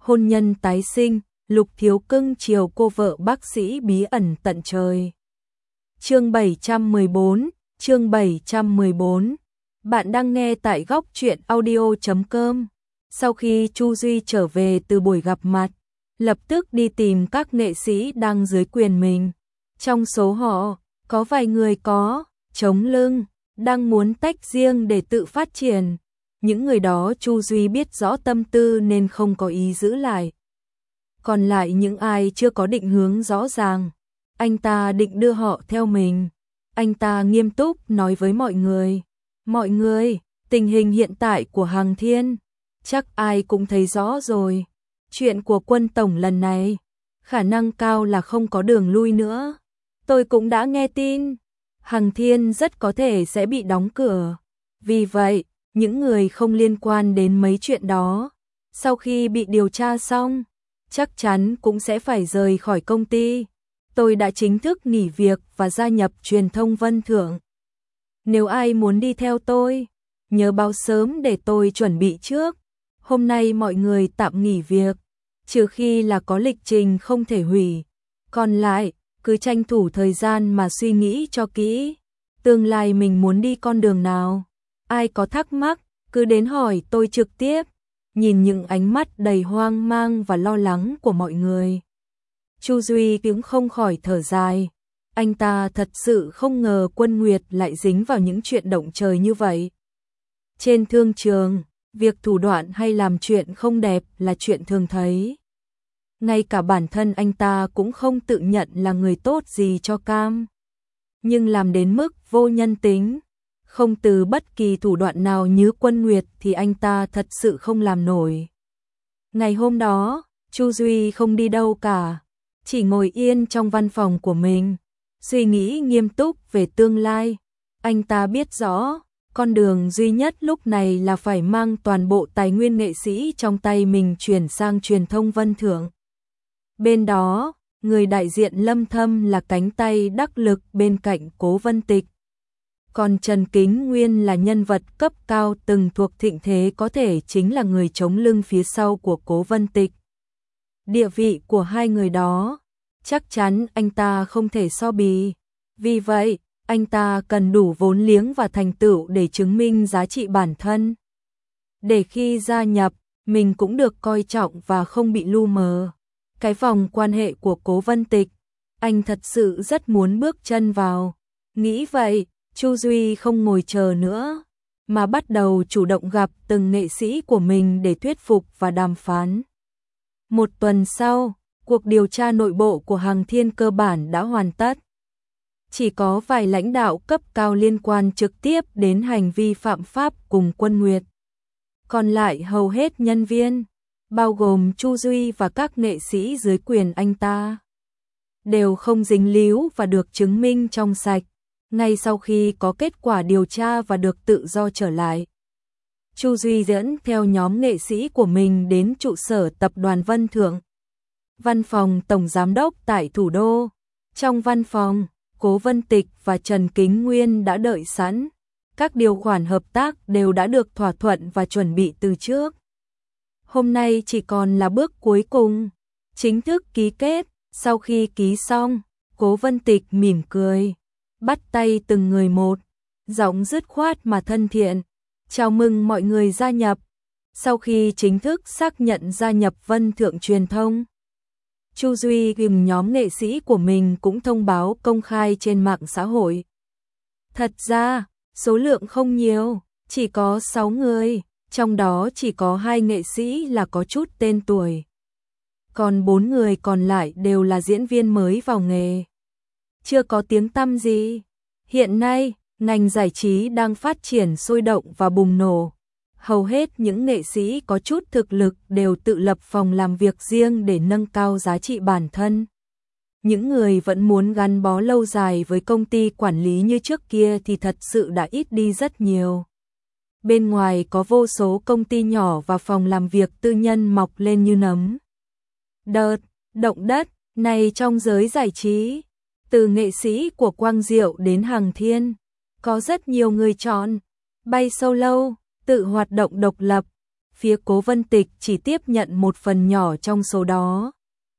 hôn nhân tái sinh, Lục Thiếu cưng chiều cô vợ bác sĩ bí ẩn tận trời. Chương 714. Bạn đang nghe tại góc truyện audio.com. Sau khi Chu Duy trở về từ buổi gặp mặt, lập tức đi tìm các nghệ sĩ đang dưới quyền mình. Trong số họ, có vài người có chống lưng, đang muốn tách riêng để tự phát triển. Những người đó Chu Duy biết rõ tâm tư nên không có ý giữ lại. Còn lại những ai chưa có định hướng rõ ràng, anh ta định đưa họ theo mình. Anh ta nghiêm túc nói với mọi người. Mọi người, tình hình hiện tại của Hằng Thiên, chắc ai cũng thấy rõ rồi. Chuyện của Quân Tổng lần này, khả năng cao là không có đường lui nữa. Tôi cũng đã nghe tin, Hằng Thiên rất có thể sẽ bị đóng cửa. Vì vậy, những người không liên quan đến mấy chuyện đó, sau khi bị điều tra xong, chắc chắn cũng sẽ phải rời khỏi công ty. Tôi đã chính thức nghỉ việc và gia nhập truyền thông Vân Thượng. Nếu ai muốn đi theo tôi, nhớ báo sớm để tôi chuẩn bị trước. Hôm nay mọi người tạm nghỉ việc, trừ khi là có lịch trình không thể hủy. Còn lại, cứ tranh thủ thời gian mà suy nghĩ cho kỹ. Tương lai mình muốn đi con đường nào? Ai có thắc mắc, cứ đến hỏi tôi trực tiếp. Nhìn những ánh mắt đầy hoang mang và lo lắng của mọi người, Chu Duy cũng không khỏi thở dài. Anh ta thật sự không ngờ Quân Nguyệt lại dính vào những chuyện động trời như vậy. Trên thương trường, việc thủ đoạn hay làm chuyện không đẹp là chuyện thường thấy. Ngay cả bản thân anh ta cũng không tự nhận là người tốt gì cho cam. Nhưng làm đến mức vô nhân tính, không từ bất kỳ thủ đoạn nào như Quân Nguyệt thì anh ta thật sự không làm nổi. Ngày hôm đó, Chu Duy không đi đâu cả, chỉ ngồi yên trong văn phòng của mình, suy nghĩ nghiêm túc về tương lai. Anh ta biết rõ, con đường duy nhất lúc này là phải mang toàn bộ tài nguyên nghệ sĩ trong tay mình chuyển sang truyền thông Vân Thượng. Bên đó, người đại diện Lâm Thâm là cánh tay đắc lực bên cạnh Cố Vân Tịch. Còn Trần Kính Nguyên là nhân vật cấp cao từng thuộc thịnh thế, có thể chính là người chống lưng phía sau của Cố Vân Tịch. Địa vị của hai người đó, chắc chắn anh ta không thể so bì. Vì vậy, anh ta cần đủ vốn liếng và thành tựu để chứng minh giá trị bản thân. Để khi gia nhập, mình cũng được coi trọng và không bị lu mờ. Cái vòng quan hệ của Cố Vân Tịch, anh thật sự rất muốn bước chân vào. Nghĩ vậy, Chu Duy không ngồi chờ nữa, mà bắt đầu chủ động gặp từng nghệ sĩ của mình để thuyết phục và đàm phán. Một tuần sau, cuộc điều tra nội bộ của Hằng Thiên cơ bản đã hoàn tất. Chỉ có vài lãnh đạo cấp cao liên quan trực tiếp đến hành vi phạm pháp cùng Quân Nguyệt. Còn lại hầu hết nhân viên, bao gồm Chu Duy và các nghệ sĩ dưới quyền anh ta, đều không dính líu và được chứng minh trong sạch. Ngay sau khi có kết quả điều tra và được tự do trở lại, Chu Duy dẫn theo nhóm nghệ sĩ của mình đến trụ sở tập đoàn Vân Thượng, văn phòng tổng giám đốc tại thủ đô. Trong văn phòng, Cố Vân Tịch và Trần Kính Nguyên đã đợi sẵn. Các điều khoản hợp tác đều đã được thỏa thuận và chuẩn bị từ trước. Hôm nay chỉ còn là bước cuối cùng, chính thức ký kết. Sau khi ký xong, Cố Vân Tịch mỉm cười, bắt tay từng người một, giọng dứt khoát mà thân thiện. Chào mừng mọi người gia nhập. Sau khi chính thức xác nhận gia nhập Vân Thượng Truyền thông, Chu Duy cùng nhóm nghệ sĩ của mình cũng thông báo công khai trên mạng xã hội. Thật ra, số lượng không nhiều, chỉ có 6 người, trong đó chỉ có 2 nghệ sĩ là có chút tên tuổi. Còn 4 người còn lại đều là diễn viên mới vào nghề, chưa có tiếng tăm gì. Hiện nay, ngành giải trí đang phát triển sôi động và bùng nổ. Hầu hết những nghệ sĩ có chút thực lực đều tự lập phòng làm việc riêng để nâng cao giá trị bản thân. Những người vẫn muốn gắn bó lâu dài với công ty quản lý như trước kia thì thật sự đã ít đi rất nhiều. Bên ngoài có vô số công ty nhỏ và phòng làm việc tư nhân mọc lên như nấm. Đợt động đất này trong giới giải trí, từ nghệ sĩ của Quang Diệu đến Hằng Thiên, có rất nhiều người chọn bay solo, tự hoạt động độc lập. phía Cố Vân Tịch chỉ tiếp nhận một phần nhỏ trong số đó.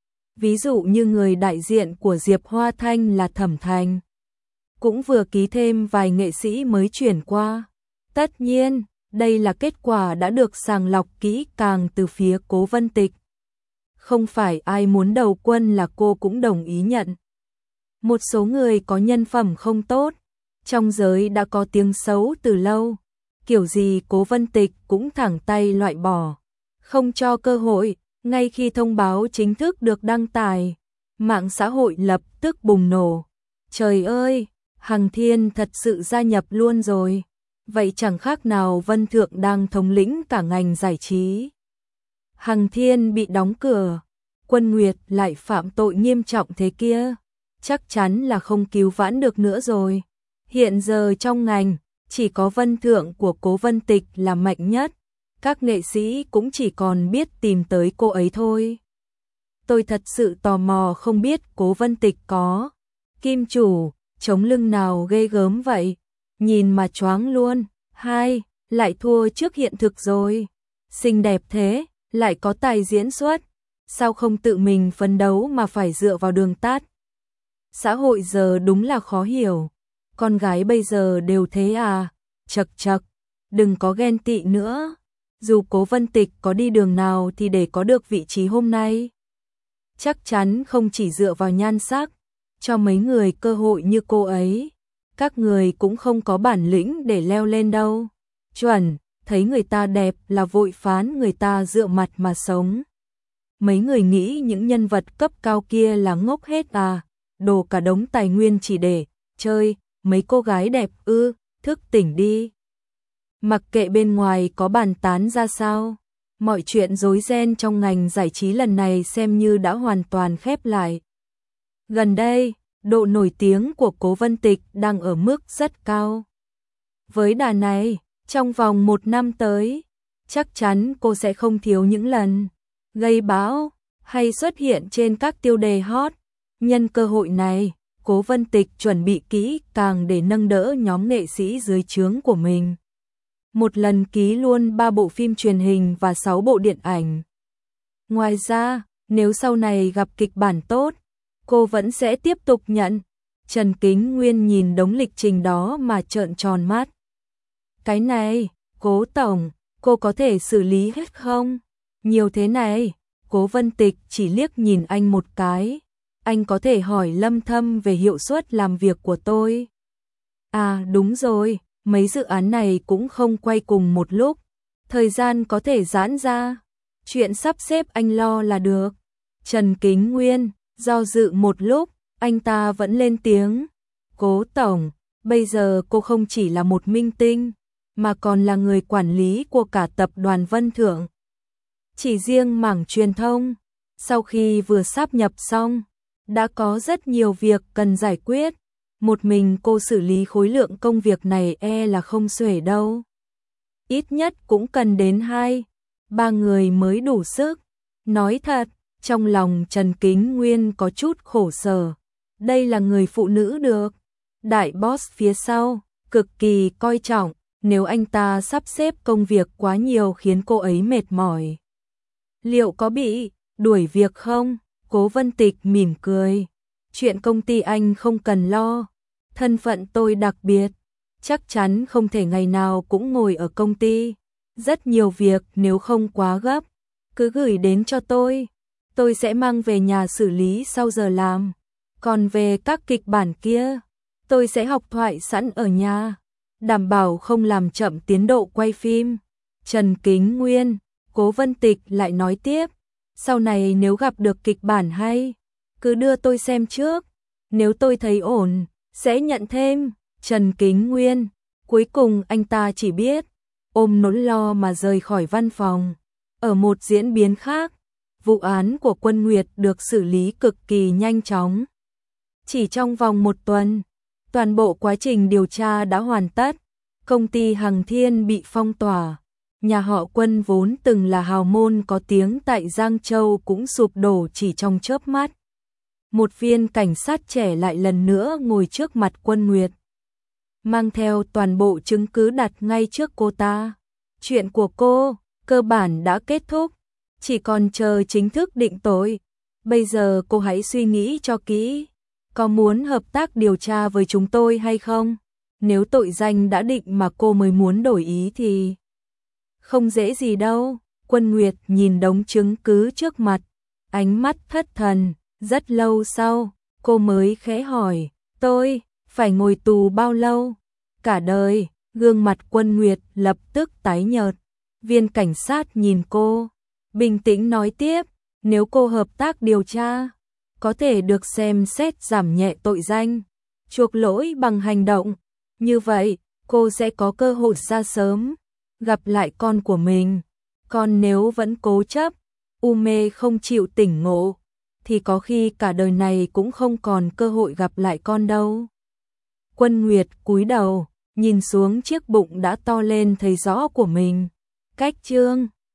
Ví dụ như người đại diện của Diệp Hoa Thanh là Thẩm Thành, cũng vừa ký thêm vài nghệ sĩ mới chuyển qua. Tất nhiên, đây là kết quả đã được sàng lọc kỹ càng từ phía Cố Vân Tịch. Không phải ai muốn đầu quân là cô cũng đồng ý nhận. Một số người có nhân phẩm không tốt, trong giới đã có tiếng xấu từ lâu, kiểu gì Cố Vân Tịch cũng thẳng tay loại bỏ, không cho cơ hội. Ngay khi thông báo chính thức được đăng tải, mạng xã hội lập tức bùng nổ. Trời ơi, Hằng Thiên thật sự gia nhập luôn rồi. Vậy chẳng khác nào Vân Thượng đang thống lĩnh cả ngành giải trí. Hằng Thiên bị đóng cửa, Quân Nguyệt lại phạm tội nghiêm trọng thế kia, chắc chắn là không cứu vãn được nữa rồi. Hiện giờ trong ngành, chỉ có Vân Thượng của Cố Vân Tịch là mạnh nhất, các nghệ sĩ cũng chỉ còn biết tìm tới cô ấy thôi. Tôi thật sự tò mò không biết Cố Vân Tịch có kim chủ, chống lưng nào ghê gớm vậy, nhìn mà choáng luôn. Hai, lại thua trước hiện thực rồi. Xinh đẹp thế, lại có tài diễn xuất, sao không tự mình phấn đấu mà phải dựa vào đường tắt. Xã hội giờ đúng là khó hiểu, con gái bây giờ đều thế à, chật chật, đừng có ghen tị nữa. Dù Cố Vân Tịch có đi đường nào thì để có được vị trí hôm nay, chắc chắn không chỉ dựa vào nhan sắc, cho mấy người cơ hội như cô ấy, các người cũng không có bản lĩnh để leo lên đâu. Chuẩn, thấy người ta đẹp là vội phán người ta dựa mặt mà sống. Mấy người nghĩ những nhân vật cấp cao kia là ngốc hết à, đổ cả đống tài nguyên chỉ để chơi, mấy cô gái đẹp ư, thức tỉnh đi. Mặc kệ bên ngoài có bàn tán ra sao, mọi chuyện rối ren trong ngành giải trí lần này xem như đã hoàn toàn khép lại. Gần đây, độ nổi tiếng của Cố Vân Tịch đang ở mức rất cao. Với đà này, trong vòng 1 năm tới, chắc chắn cô sẽ không thiếu những lần gây bão hay xuất hiện trên các tiêu đề hot. Nhân cơ hội này, Cố Vân Tịch chuẩn bị kỹ càng để nâng đỡ nhóm nghệ sĩ dưới trướng của mình. Một lần ký luôn 3 bộ phim truyền hình và 6 bộ điện ảnh. Ngoài ra, nếu sau này gặp kịch bản tốt, cô vẫn sẽ tiếp tục nhận. Trần Kính Nguyên nhìn đống lịch trình đó mà trợn tròn mắt. Cái này, Cố Tổng, cô có thể xử lý hết không? Nhiều thế này, Cố Vân Tịch chỉ liếc nhìn anh một cái. Anh có thể hỏi Lâm Thâm về hiệu suất làm việc của tôi. À đúng rồi, mấy dự án này cũng không quay cùng một lúc. Thời gian có thể giãn ra. Chuyện sắp xếp anh lo là được. Trần Kính Nguyên do dự một lúc, anh ta vẫn lên tiếng. Cố Tổng, bây giờ cô không chỉ là một minh tinh, mà còn là người quản lý của cả tập đoàn Vân Thượng. Chỉ riêng mảng truyền thông, sau khi vừa sáp nhập xong, đã có rất nhiều việc cần giải quyết. Một mình cô xử lý khối lượng công việc này là không xuể đâu. Ít nhất cũng cần đến 2-3 người mới đủ sức. Nói thật, trong lòng Trần Kính Nguyên có chút khổ sở. Đây là người phụ nữ được đại boss phía sau cực kỳ coi trọng, nếu anh ta sắp xếp công việc quá nhiều khiến cô ấy mệt mỏi, liệu có bị đuổi việc không? Cố Vân Tịch mỉm cười. Chuyện công ty anh không cần lo, thân phận tôi đặc biệt, chắc chắn không thể ngày nào cũng ngồi ở công ty. Rất nhiều việc nếu không quá gấp, cứ gửi đến cho tôi sẽ mang về nhà xử lý sau giờ làm. Còn về các kịch bản kia, tôi sẽ học thoại sẵn ở nhà, đảm bảo không làm chậm tiến độ quay phim. Trần Kính Nguyên, Cố Vân Tịch lại nói tiếp, sau này nếu gặp được kịch bản hay, cứ đưa tôi xem trước, nếu tôi thấy ổn, sẽ nhận thêm. Trần Kính Nguyên, cuối cùng anh ta chỉ biết ôm nỗi lo mà rời khỏi văn phòng. Ở một diễn biến khác, vụ án của Quân Nguyệt được xử lý cực kỳ nhanh chóng. Chỉ trong vòng 1 tuần, toàn bộ quá trình điều tra đã hoàn tất. Công ty Hằng Thiên bị phong tỏa. Nhà họ Quân vốn từng là hào môn có tiếng tại Giang Châu cũng sụp đổ chỉ trong chớp mắt. Một viên cảnh sát trẻ lại lần nữa ngồi trước mặt Quân Nguyệt, mang theo toàn bộ chứng cứ đặt ngay trước cô ta. Chuyện của cô, cơ bản đã kết thúc, chỉ còn chờ chính thức định tội. Bây giờ cô hãy suy nghĩ cho kỹ, có muốn hợp tác điều tra với chúng tôi hay không? Nếu tội danh đã định mà cô mới muốn đổi ý thì không dễ gì đâu. Quân Nguyệt nhìn đống chứng cứ trước mặt, ánh mắt thất thần, rất lâu sau, cô mới khẽ hỏi, tôi phải ngồi tù bao lâu? Cả đời. Gương mặt Quân Nguyệt lập tức tái nhợt. Viên cảnh sát nhìn cô, bình tĩnh nói tiếp, nếu cô hợp tác điều tra, có thể được xem xét giảm nhẹ tội danh, chuộc lỗi bằng hành động. Như vậy, cô sẽ có cơ hội ra sớm, gặp lại con của mình. Còn nếu vẫn cố chấp, u mê không chịu tỉnh ngộ, thì có khi cả đời này cũng không còn cơ hội gặp lại con đâu. Quân Nguyệt cúi đầu, nhìn xuống chiếc bụng đã to lên thấy rõ của mình. Cách chương